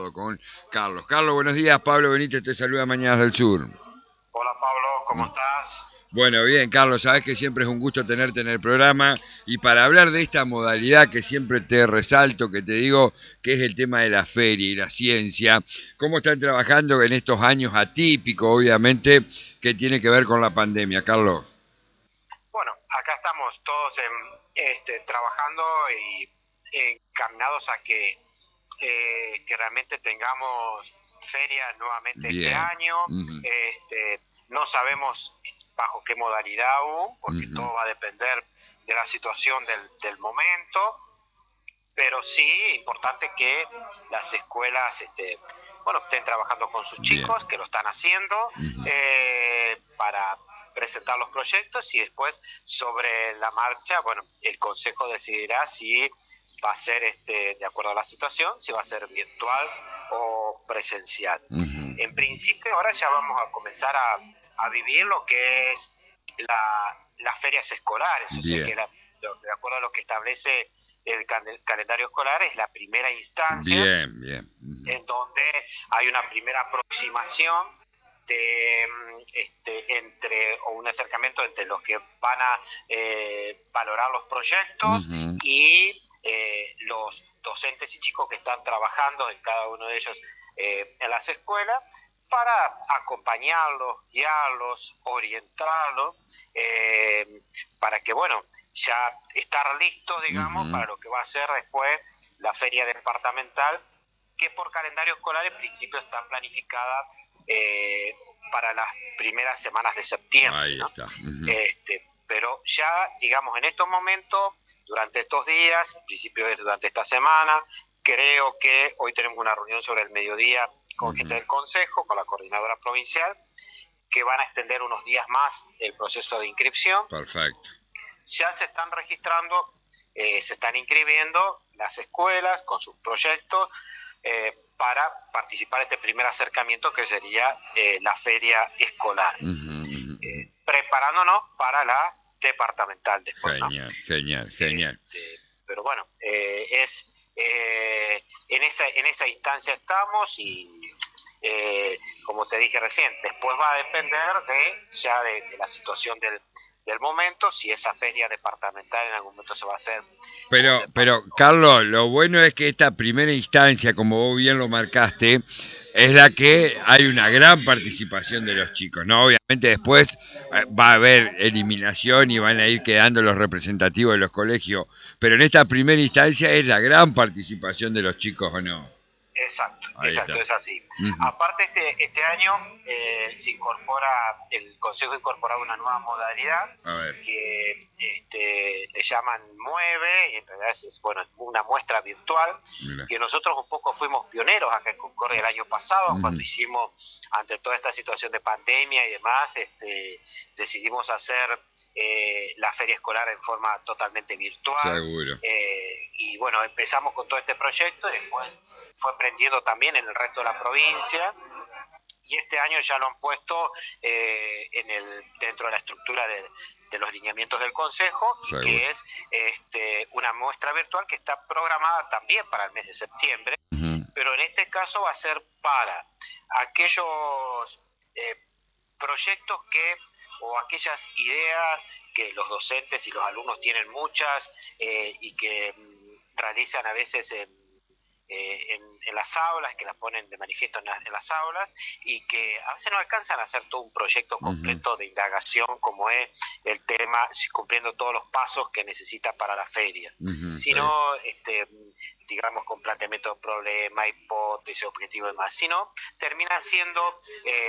charlando con Carlos. Carlos, buenos días. Pablo Benítez te saluda Mañanas del Sur. Hola Pablo, ¿cómo estás? Bueno, bien, Carlos, sabes que siempre es un gusto tenerte en el programa y para hablar de esta modalidad que siempre te resalto, que te digo que es el tema de la feria y la ciencia, ¿cómo están trabajando en estos años atípicos, obviamente, que tiene que ver con la pandemia, Carlos? Bueno, acá estamos todos trabajando y encaminados a que realmente tengamos feria nuevamente este Bien. año. Ujú, No sabemos bajo qué modalidad aún, porque ujú. todo va a depender de la situación del momento, pero sí importante que las escuelas bueno, estén trabajando con sus Bien. chicos, que lo están haciendo, Ujú. para presentar los proyectos y después sobre la marcha, bueno, el consejo decidirá si va a ser de acuerdo a la situación, si va a ser virtual o presencial. Ujú. En principio ahora ya vamos a comenzar a vivir lo que es las ferias escolares, o sea Bien. que de acuerdo a lo que establece el calendario escolar es la primera instancia Bien, bien. Ujú. en donde hay una primera aproximación de, o un acercamiento entre los que van a valorar los proyectos Ujú. y los docentes y chicos que están trabajando en cada uno de ellos en las escuelas para acompañarlos, guiarlos, orientarlos, para que, bueno, ya estar listos, digamos, Ujú. para lo que va a ser después la feria departamental, que por calendario escolar en principio está planificada para las primeras semanas de septiembre, Ahí ¿no? está. Ujú. Pero ya, digamos, en estos momentos, durante estos días, en principio es durante esta semana, creo que hoy tenemos una reunión sobre el mediodía con gente Ujú. del Consejo, con la coordinadora provincial, que van a extender unos días más el proceso de inscripción. Perfecto. Ya se están registrando, se están inscribiendo las escuelas con sus proyectos para participar en este primer acercamiento que sería la feria escolar, Ujú, ujú, ujú. preparándonos para la departamental después, ¿no? Genial, genial, genial. Pero bueno, en esa instancia estamos y como te dije recién, después va a depender de la situación del momento, si esa feria departamental en algún momento se va a hacer Pero, Carlos, lo bueno es que esta primera instancia, como vos bien lo marcaste, es la que hay una gran participación de los chicos, ¿no? Obviamente después va a haber eliminación y van a ir quedando los representativos de los colegios, pero en esta primera instancia es la gran participación de los chicos, ¿o no? Exacto, Ahí exacto, está. es así. Ujú. Aparte, este año se incorpora, el Consejo incorpora una nueva modalidad A ver. que le llaman Mueve, y en realidad es bueno, una muestra virtual, Mira. que nosotros un poco fuimos pioneros acá en Concordia el año pasado, cuando Ujú. hicimos, ante toda esta situación de pandemia y demás, decidimos hacer la feria escolar en forma totalmente virtual. Seguro. Y bueno, empezamos con todo este proyecto y después fue prendiendo también en el resto de la provincia y este año ya lo han puesto dentro de la estructura de los lineamientos del Consejo, Seguro. que es una muestra virtual que está programada también para el mes de septiembre, Ujú. pero en este caso va a ser para aquellos proyectos o aquellas ideas que los docentes y los alumnos tienen muchas y que realizan a veces en las aulas, que las ponen de manifiesto en las aulas y que a veces no alcanzan a hacer todo un proyecto Ujú. completo de indagación como es el tema, cumpliendo todos los pasos que necesita para la feria, Ujú. Seguro. sino digamos con planteamiento de problema, hipótesis, objetivo y demás, sino termina siendo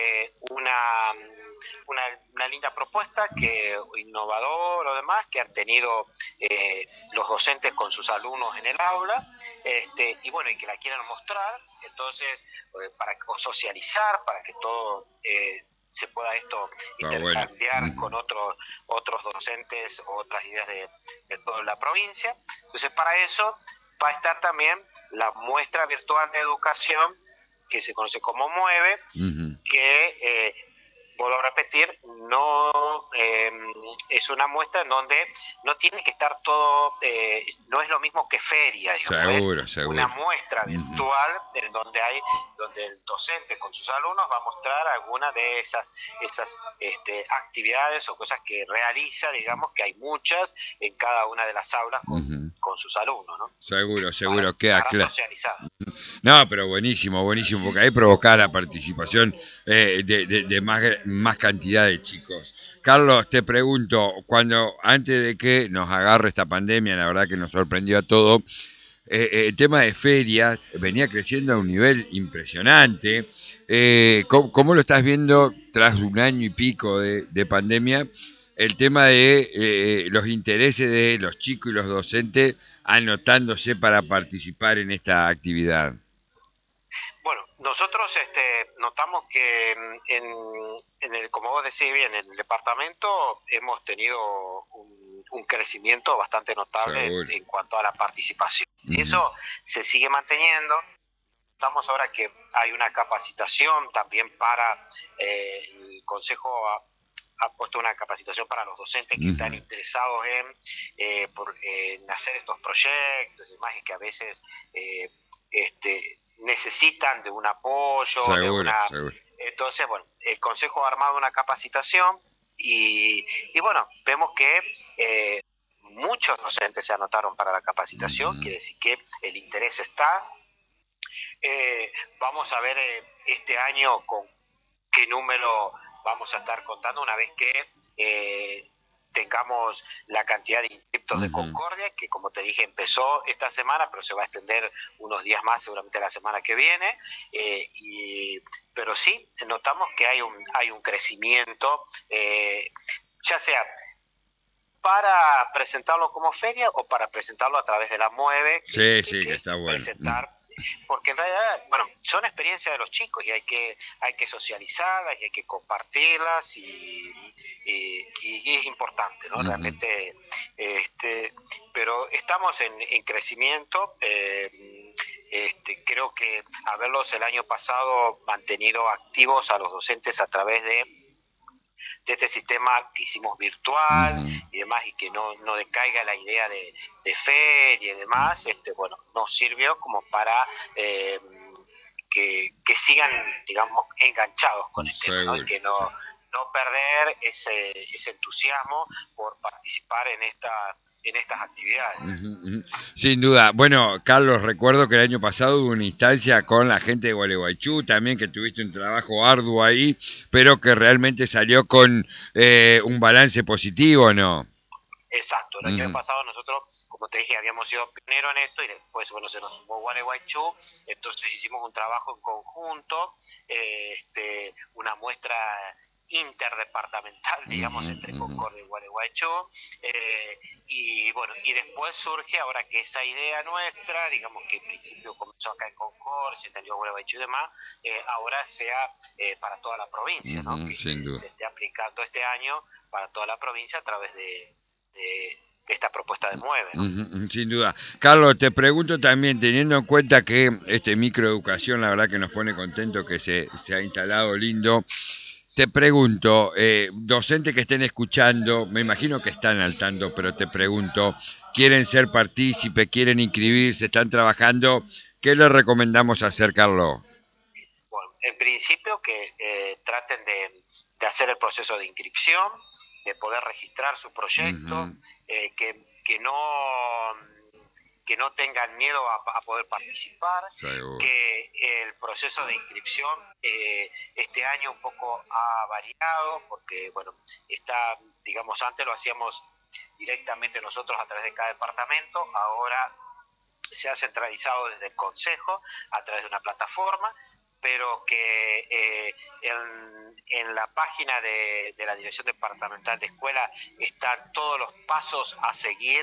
una linda propuesta que innovador o demás que han tenido los docentes con sus alumnos en el aula, y bueno, y que la quieran mostrar, entonces para socializar, para que todo se pueda esto Está bueno. intercambiar Ujú. con otros docentes o otras ideas de toda la provincia. Entonces para eso va a estar también la muestra virtual de educación que se conoce como Mueve, Ujú. que vuelvo a repetir, no es una muestra en donde no tiene que estar todo, no es lo mismo que feria, digamos, Seguro. Una muestra virtual en donde el docente con sus alumnos va a mostrar alguna de esas actividades o cosas que realiza, digamos, que hay muchas en cada una de las aulas con sus alumnos, ¿no? Seguro, queda para claro. Socializar. No, pero buenísimo, porque ahí provoca la participación de más cantidad de chicos. Carlos, te pregunto, antes de que nos agarre esta pandemia, la verdad que nos sorprendió a todos, el tema de ferias venía creciendo a un nivel impresionante. ¿Cómo lo estás viendo tras un año y pico de pandemia? El tema de los intereses de los chicos y los docentes anotándose para participar en esta actividad. Bueno, nosotros notamos que como vos decís bien, en el departamento hemos tenido un crecimiento bastante notable en cuanto a la participación. Y eso se sigue manteniendo. Notamos ahora que hay una capacitación también para el Consejo ha puesto una capacitación para los docentes que están interesados en hacer estos proyectos y demás, y que a veces necesitan de un apoyo, Seguro. Entonces, bueno, el Consejo ha armado una capacitación y bueno, vemos que muchos docentes se anotaron para la capacitación, quiere decir que el interés está. Vamos a ver este año con qué número vamos a estar contando una vez que tengamos la cantidad de inscriptos de Concordia, que como te dije empezó esta semana, pero se va a extender unos días más, seguramente la semana que viene, pero sí, notamos que hay un crecimiento, ya sea para presentarlo como feria o para presentarlo a través de la MUEVE, que está bueno. Presentar, porque en realidad, bueno, son experiencias de los chicos y hay que socializarlas y hay que compartirlas y es importante, ¿no? Realmente, pero estamos en crecimiento. Creo que haberlos el año pasado mantenido activos a los docentes a través de este sistema que hicimos virtual y demás, y que no decaiga la idea de feria y demás, bueno, nos sirvió como para que sigan, digamos, enganchados con el tema, ¿no? Y que no perder ese entusiasmo por participar en estas actividades. Sin duda. Bueno, Carlos, recuerdo que el año pasado hubo una instancia con la gente de Gualeguaychú también, que tuviste un trabajo arduo ahí, pero que realmente salió con un balance positivo, ¿no? Exacto, el año pasado nosotros, como te dije, habíamos sido pioneros en esto y después, bueno, se nos sumó Gualeguaychú, entonces hicimos un trabajo en conjunto, una muestra interdepartamental, digamos, entre Concordia y Gualeguaychú, y bueno, y después surge ahora que esa idea nuestra, digamos que en principio comenzó acá en Concordia, se extendió a Gualeguaychú y demás, ahora sea para toda la provincia, ¿no? Que se esté aplicando este año para toda la provincia a través de esta propuesta de MUEVE, ¿no? Sin duda. Carlos, te pregunto también, teniendo en cuenta que microeducación, la verdad que nos pone contento que se ha instalado lindo, te pregunto, docentes que estén escuchando, me imagino que están al tanto, pero te pregunto, ¿quieren ser partícipes, quieren inscribirse, están trabajando? ¿Qué les recomendamos hacer, Carlos? Bueno, en principio que traten de hacer el proceso de inscripción, de poder registrar su proyecto, que no tengan miedo a poder participar, que el proceso de inscripción este año un poco ha variado, porque bueno, digamos, antes lo hacíamos directamente nosotros a través de cada departamento, ahora se ha centralizado desde el Consejo a través de una plataforma, pero que en la página de la Dirección Departamental de Escuela están todos los pasos a seguir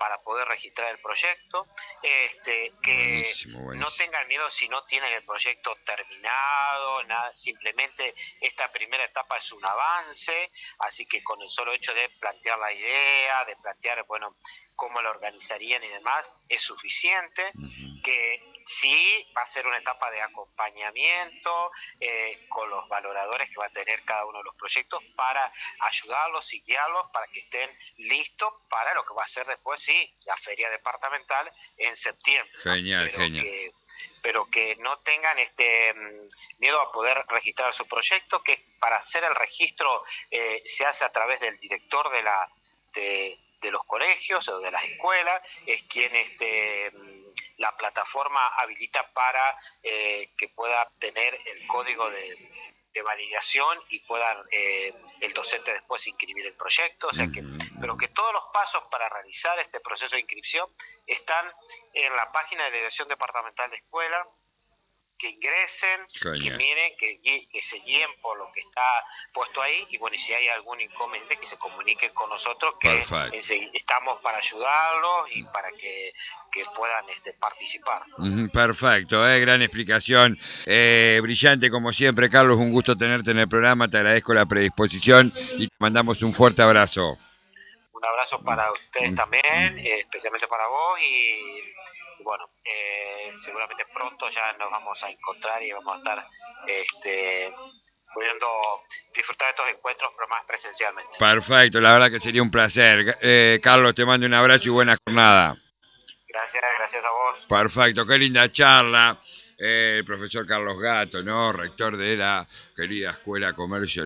para poder registrar el proyecto, que Buenísimo. no tengan miedo si no tienen el proyecto terminado, nada, simplemente esta primera etapa es un avance, así que con el solo hecho de plantear la idea, de plantear, bueno, cómo lo organizarían y demás, es suficiente. Que sí va a ser una etapa de acompañamiento con los valoradores que va a tener cada uno de los proyectos para ayudarlos y guiarlos para que estén listos para lo que va a ser después, sí, la feria departamental en septiembre. Genial, genial. Pero que no tengan miedo a poder registrar su proyecto, que para hacer el registro se hace a través del director de los colegios o de las escuelas, es quien la plataforma habilita para que pueda tener el código de validación y pueda el docente después inscribir el proyecto, o sea que, pero que todos los pasos para realizar este proceso de inscripción están en la página de la Dirección Departamental de Escuela, que ingresen, que miren, que se guíen por lo que está puesto ahí, y bueno, y si hay algún inconveniente que se comuniquen con nosotros, que estamos para ayudarlos y para que puedan participar. Perfecto, gran explicación, brillante como siempre, Carlos, un gusto tenerte en el programa, te agradezco la predisposición y te mandamos un fuerte abrazo. Un abrazo para ustedes también, especialmente para vos, y bueno, seguramente pronto ya nos vamos a encontrar y vamos a estar pudiendo disfrutar de estos encuentros, pero más presencialmente. Perfecto, la verdad que sería un placer. Carlos, te mando un abrazo y buena jornada. Gracias a vos. Perfecto, qué linda charla. El profesor Carlos Gato, ¿no? Rector de la querida Escuela Comercio